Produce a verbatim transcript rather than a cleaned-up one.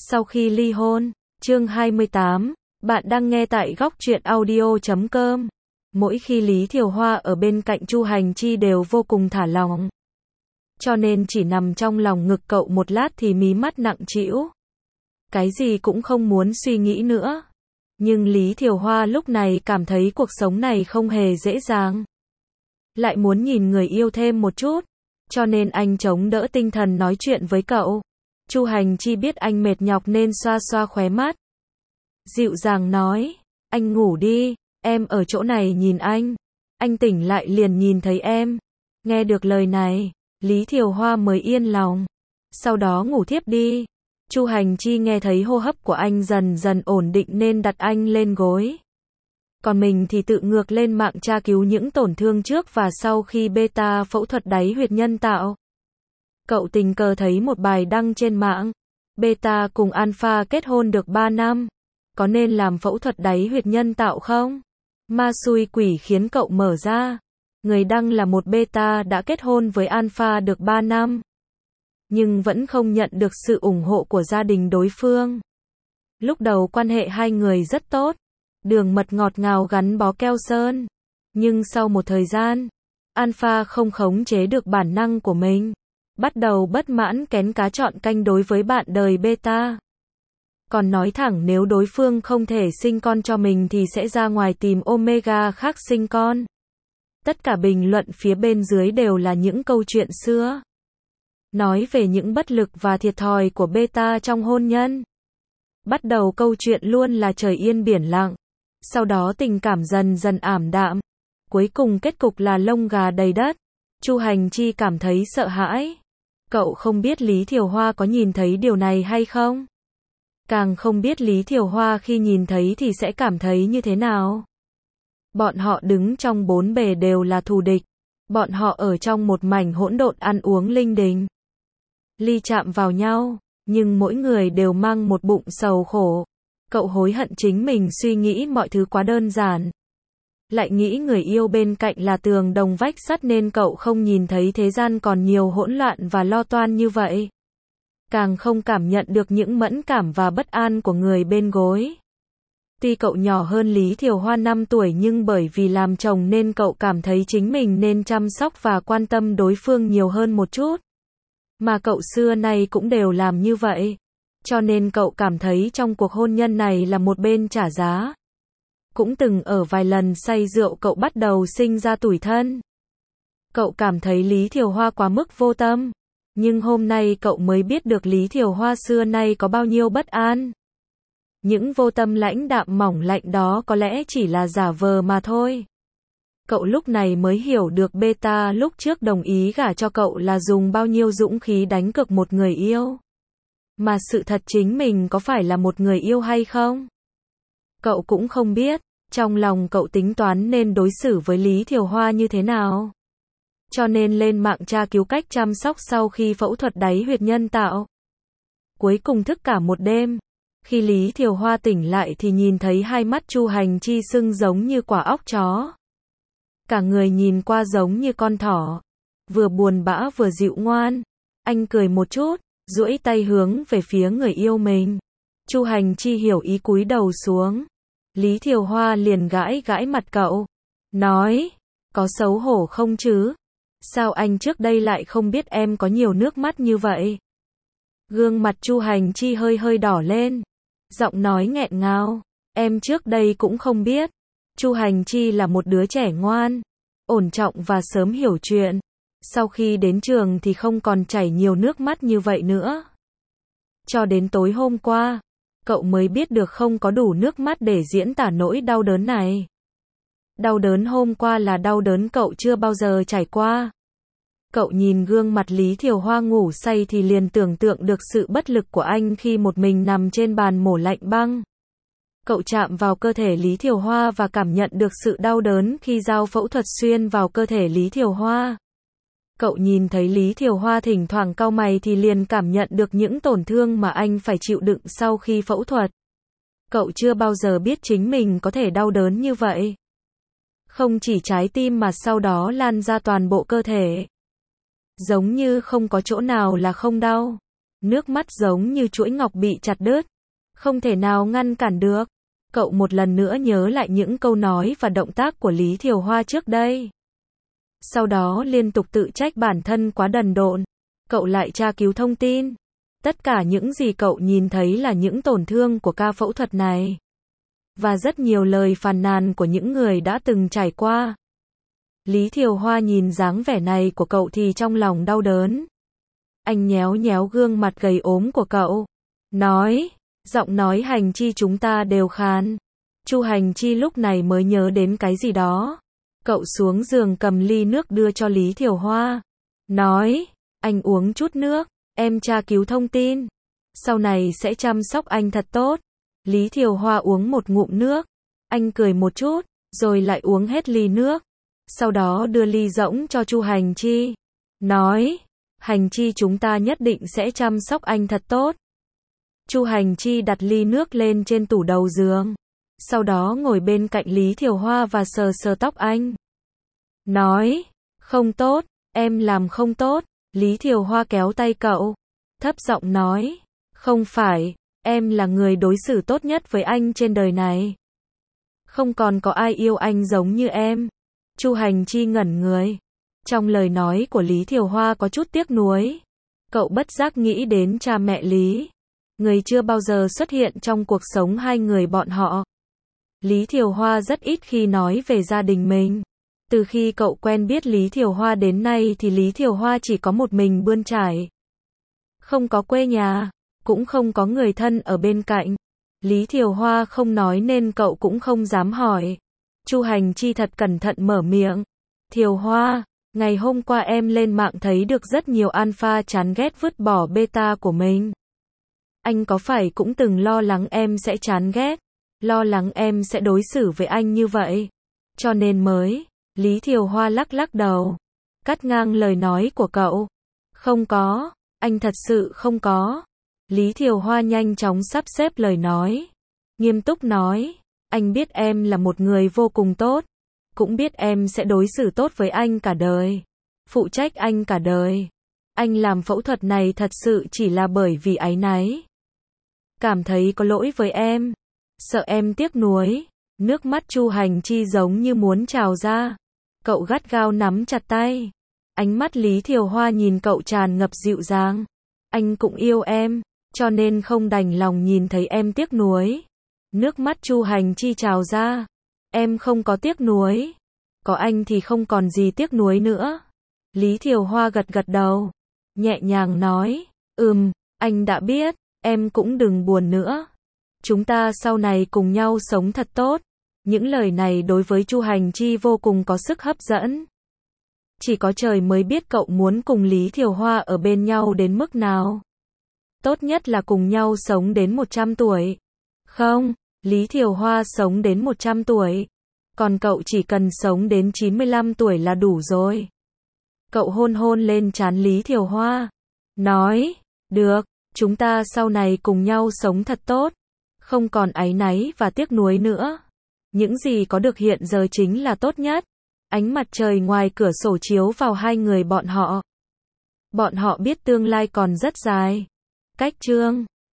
Sau khi ly hôn, chương hai mươi tám, bạn đang nghe tại góc truyện audio chấm com. Mỗi khi Lý Thiều Hoa ở bên cạnh Chu Hành Chi đều vô cùng thả lỏng. Cho nên chỉ nằm trong lòng ngực cậu một lát thì mí mắt nặng trĩu. Cái gì cũng không muốn suy nghĩ nữa. Nhưng Lý Thiều Hoa lúc này cảm thấy cuộc sống này không hề dễ dàng. Lại muốn nhìn người yêu thêm một chút. Cho nên anh chống đỡ tinh thần nói chuyện với cậu. Chu Hành Chi biết anh mệt nhọc nên xoa xoa khóe mắt. Dịu dàng nói, anh ngủ đi, em ở chỗ này nhìn anh. Anh tỉnh lại liền nhìn thấy em. Nghe được lời này, Lý Thiều Hoa mới yên lòng. Sau đó ngủ thiếp đi. Chu Hành Chi nghe thấy hô hấp của anh dần dần ổn định nên đặt anh lên gối. Còn mình thì tự ngược lên mạng tra cứu những tổn thương trước và sau khi beta phẫu thuật đáy huyệt nhân tạo. Cậu tình cờ thấy một bài đăng trên mạng. Beta cùng Alpha kết hôn được ba năm. Có nên làm phẫu thuật đáy huyệt nhân tạo không? Ma xui quỷ khiến cậu mở ra. Người đăng là một beta đã kết hôn với Alpha được ba năm. Nhưng vẫn không nhận được sự ủng hộ của gia đình đối phương. Lúc đầu quan hệ hai người rất tốt. Đường mật ngọt ngào gắn bó keo sơn. Nhưng sau một thời gian, Alpha không khống chế được bản năng của mình. Bắt đầu bất mãn kén cá chọn canh đối với bạn đời beta. Còn nói thẳng nếu đối phương không thể sinh con cho mình thì sẽ ra ngoài tìm Omega khác sinh con. Tất cả bình luận phía bên dưới đều là những câu chuyện xưa. Nói về những bất lực và thiệt thòi của beta trong hôn nhân. Bắt đầu câu chuyện luôn là trời yên biển lặng. Sau đó tình cảm dần dần ảm đạm. Cuối cùng kết cục là lông gà đầy đất. Chu Hành Chi cảm thấy sợ hãi. Cậu không biết Lý Thiều Hoa có nhìn thấy điều này hay không? Càng không biết Lý Thiều Hoa khi nhìn thấy thì sẽ cảm thấy như thế nào. Bọn họ đứng trong bốn bề đều là thù địch. Bọn họ ở trong một mảnh hỗn độn ăn uống linh đình. Ly chạm vào nhau, nhưng mỗi người đều mang một bụng sầu khổ. Cậu hối hận chính mình suy nghĩ mọi thứ quá đơn giản. Lại nghĩ người yêu bên cạnh là tường đồng vách sắt nên cậu không nhìn thấy thế gian còn nhiều hỗn loạn và lo toan như vậy. Càng không cảm nhận được những mẫn cảm và bất an của người bên gối. Tuy cậu nhỏ hơn Lý Thiều Hoa năm tuổi nhưng bởi vì làm chồng nên cậu cảm thấy chính mình nên chăm sóc và quan tâm đối phương nhiều hơn một chút. Mà cậu xưa nay cũng đều làm như vậy. Cho nên cậu cảm thấy trong cuộc hôn nhân này là một bên trả giá. Cũng từng ở vài lần say rượu cậu bắt đầu sinh ra tủi thân. Cậu cảm thấy Lý Thiều Hoa quá mức vô tâm. Nhưng hôm nay cậu mới biết được Lý Thiều Hoa xưa nay có bao nhiêu bất an. Những vô tâm lãnh đạm mỏng lạnh đó có lẽ chỉ là giả vờ mà thôi. Cậu lúc này mới hiểu được beta lúc trước đồng ý gả cho cậu là dùng bao nhiêu dũng khí đánh cược một người yêu. Mà sự thật chính mình có phải là một người yêu hay không? Cậu cũng không biết, trong lòng cậu tính toán nên đối xử với Lý Thiều Hoa như thế nào. Cho nên lên mạng tra cứu cách chăm sóc sau khi phẫu thuật đáy huyệt nhân tạo. Cuối cùng thức cả một đêm. Khi Lý Thiều Hoa tỉnh lại thì nhìn thấy hai mắt Chu Hành Chi sưng giống như quả óc chó. Cả người nhìn qua giống như con thỏ. Vừa buồn bã vừa dịu ngoan. Anh cười một chút, duỗi tay hướng về phía người yêu mình. Chu Hành Chi hiểu ý cúi đầu xuống. Lý Thiều Hoa liền gãi gãi mặt cậu. Nói, có xấu hổ không chứ? Sao anh trước đây lại không biết em có nhiều nước mắt như vậy? Gương mặt Chu Hành Chi hơi hơi đỏ lên. Giọng nói nghẹn ngào. Em trước đây cũng không biết. Chu Hành Chi là một đứa trẻ ngoan, ổn trọng và sớm hiểu chuyện. Sau khi đến trường thì không còn chảy nhiều nước mắt như vậy nữa. Cho đến tối hôm qua, cậu mới biết được không có đủ nước mắt để diễn tả nỗi đau đớn này. Đau đớn hôm qua là đau đớn cậu chưa bao giờ trải qua. Cậu nhìn gương mặt Lý Thiều Hoa ngủ say thì liền tưởng tượng được sự bất lực của anh khi một mình nằm trên bàn mổ lạnh băng. Cậu chạm vào cơ thể Lý Thiều Hoa và cảm nhận được sự đau đớn khi dao phẫu thuật xuyên vào cơ thể Lý Thiều Hoa. Cậu nhìn thấy Lý Thiều Hoa thỉnh thoảng cau mày thì liền cảm nhận được những tổn thương mà anh phải chịu đựng sau khi phẫu thuật. Cậu chưa bao giờ biết chính mình có thể đau đớn như vậy. Không chỉ trái tim mà sau đó lan ra toàn bộ cơ thể. Giống như không có chỗ nào là không đau. Nước mắt giống như chuỗi ngọc bị chặt đứt, không thể nào ngăn cản được. Cậu một lần nữa nhớ lại những câu nói và động tác của Lý Thiều Hoa trước đây. Sau đó liên tục tự trách bản thân quá đần độn. Cậu lại tra cứu thông tin. Tất cả những gì cậu nhìn thấy là những tổn thương của ca phẫu thuật này. Và rất nhiều lời phàn nàn của những người đã từng trải qua. Lý Thiều Hoa nhìn dáng vẻ này của cậu thì trong lòng đau đớn. Anh nhéo nhéo gương mặt gầy ốm của cậu. Nói, giọng nói Hành Chi chúng ta đều khàn. Chu Hành Chi lúc này mới nhớ đến cái gì đó. Cậu xuống giường cầm ly nước đưa cho Lý Thiều Hoa. Nói, anh uống chút nước, em tra cứu thông tin. Sau này sẽ chăm sóc anh thật tốt. Lý Thiều Hoa uống một ngụm nước. Anh cười một chút, rồi lại uống hết ly nước. Sau đó đưa ly rỗng cho Chu Hành Chi. Nói, Hành Chi chúng ta nhất định sẽ chăm sóc anh thật tốt. Chu Hành Chi đặt ly nước lên trên tủ đầu giường. Sau đó ngồi bên cạnh Lý Thiều Hoa và sờ sờ tóc anh. Nói, không tốt, em làm không tốt. Lý Thiều Hoa kéo tay cậu. Thấp giọng nói, không phải, em là người đối xử tốt nhất với anh trên đời này. Không còn có ai yêu anh giống như em. Chu Hành Chi ngẩn người. Trong lời nói của Lý Thiều Hoa có chút tiếc nuối. Cậu bất giác nghĩ đến cha mẹ Lý. Người chưa bao giờ xuất hiện trong cuộc sống hai người bọn họ. Lý Thiều Hoa rất ít khi nói về gia đình mình. Từ khi cậu quen biết Lý Thiều Hoa đến nay thì Lý Thiều Hoa chỉ có một mình bươn trải. Không có quê nhà, cũng không có người thân ở bên cạnh. Lý Thiều Hoa không nói nên cậu cũng không dám hỏi. Chu Hành Chi thật cẩn thận mở miệng. Thiều Hoa, ngày hôm qua em lên mạng thấy được rất nhiều alpha chán ghét vứt bỏ beta của mình. Anh có phải cũng từng lo lắng em sẽ chán ghét, lo lắng em sẽ đối xử với anh như vậy, cho nên mới. Lý Thiều Hoa lắc lắc đầu, cắt ngang lời nói của cậu. Không có, anh thật sự không có. Lý Thiều Hoa nhanh chóng sắp xếp lời nói, nghiêm túc nói, anh biết em là một người vô cùng tốt, cũng biết em sẽ đối xử tốt với anh cả đời, phụ trách anh cả đời. Anh làm phẫu thuật này thật sự chỉ là bởi vì áy náy, cảm thấy có lỗi với em, sợ em tiếc nuối. Nước mắt Chu Hành Chi giống như muốn trào ra. Cậu gắt gao nắm chặt tay. Ánh mắt Lý Thiều Hoa nhìn cậu tràn ngập dịu dàng. Anh cũng yêu em, cho nên không đành lòng nhìn thấy em tiếc nuối. Nước mắt Chu Hành Chi trào ra. Em không có tiếc nuối. Có anh thì không còn gì tiếc nuối nữa. Lý Thiều Hoa gật gật đầu, nhẹ nhàng nói, ừm, anh đã biết, em cũng đừng buồn nữa. Chúng ta sau này cùng nhau sống thật tốt. Những lời này đối với Chu Hành Chi vô cùng có sức hấp dẫn. Chỉ có trời mới biết cậu muốn cùng Lý Thiều Hoa ở bên nhau đến mức nào. Tốt nhất là cùng nhau sống đến một trăm tuổi. Không, Lý Thiều Hoa sống đến một trăm tuổi. Còn cậu chỉ cần sống đến chín mươi lăm tuổi là đủ rồi. Cậu hôn hôn lên trán Lý Thiều Hoa. Nói, được, chúng ta sau này cùng nhau sống thật tốt. Không còn áy náy và tiếc nuối nữa. Những gì có được hiện giờ chính là tốt nhất. Ánh mặt trời ngoài cửa sổ chiếu vào hai người bọn họ. Bọn họ biết tương lai còn rất dài. Cách chương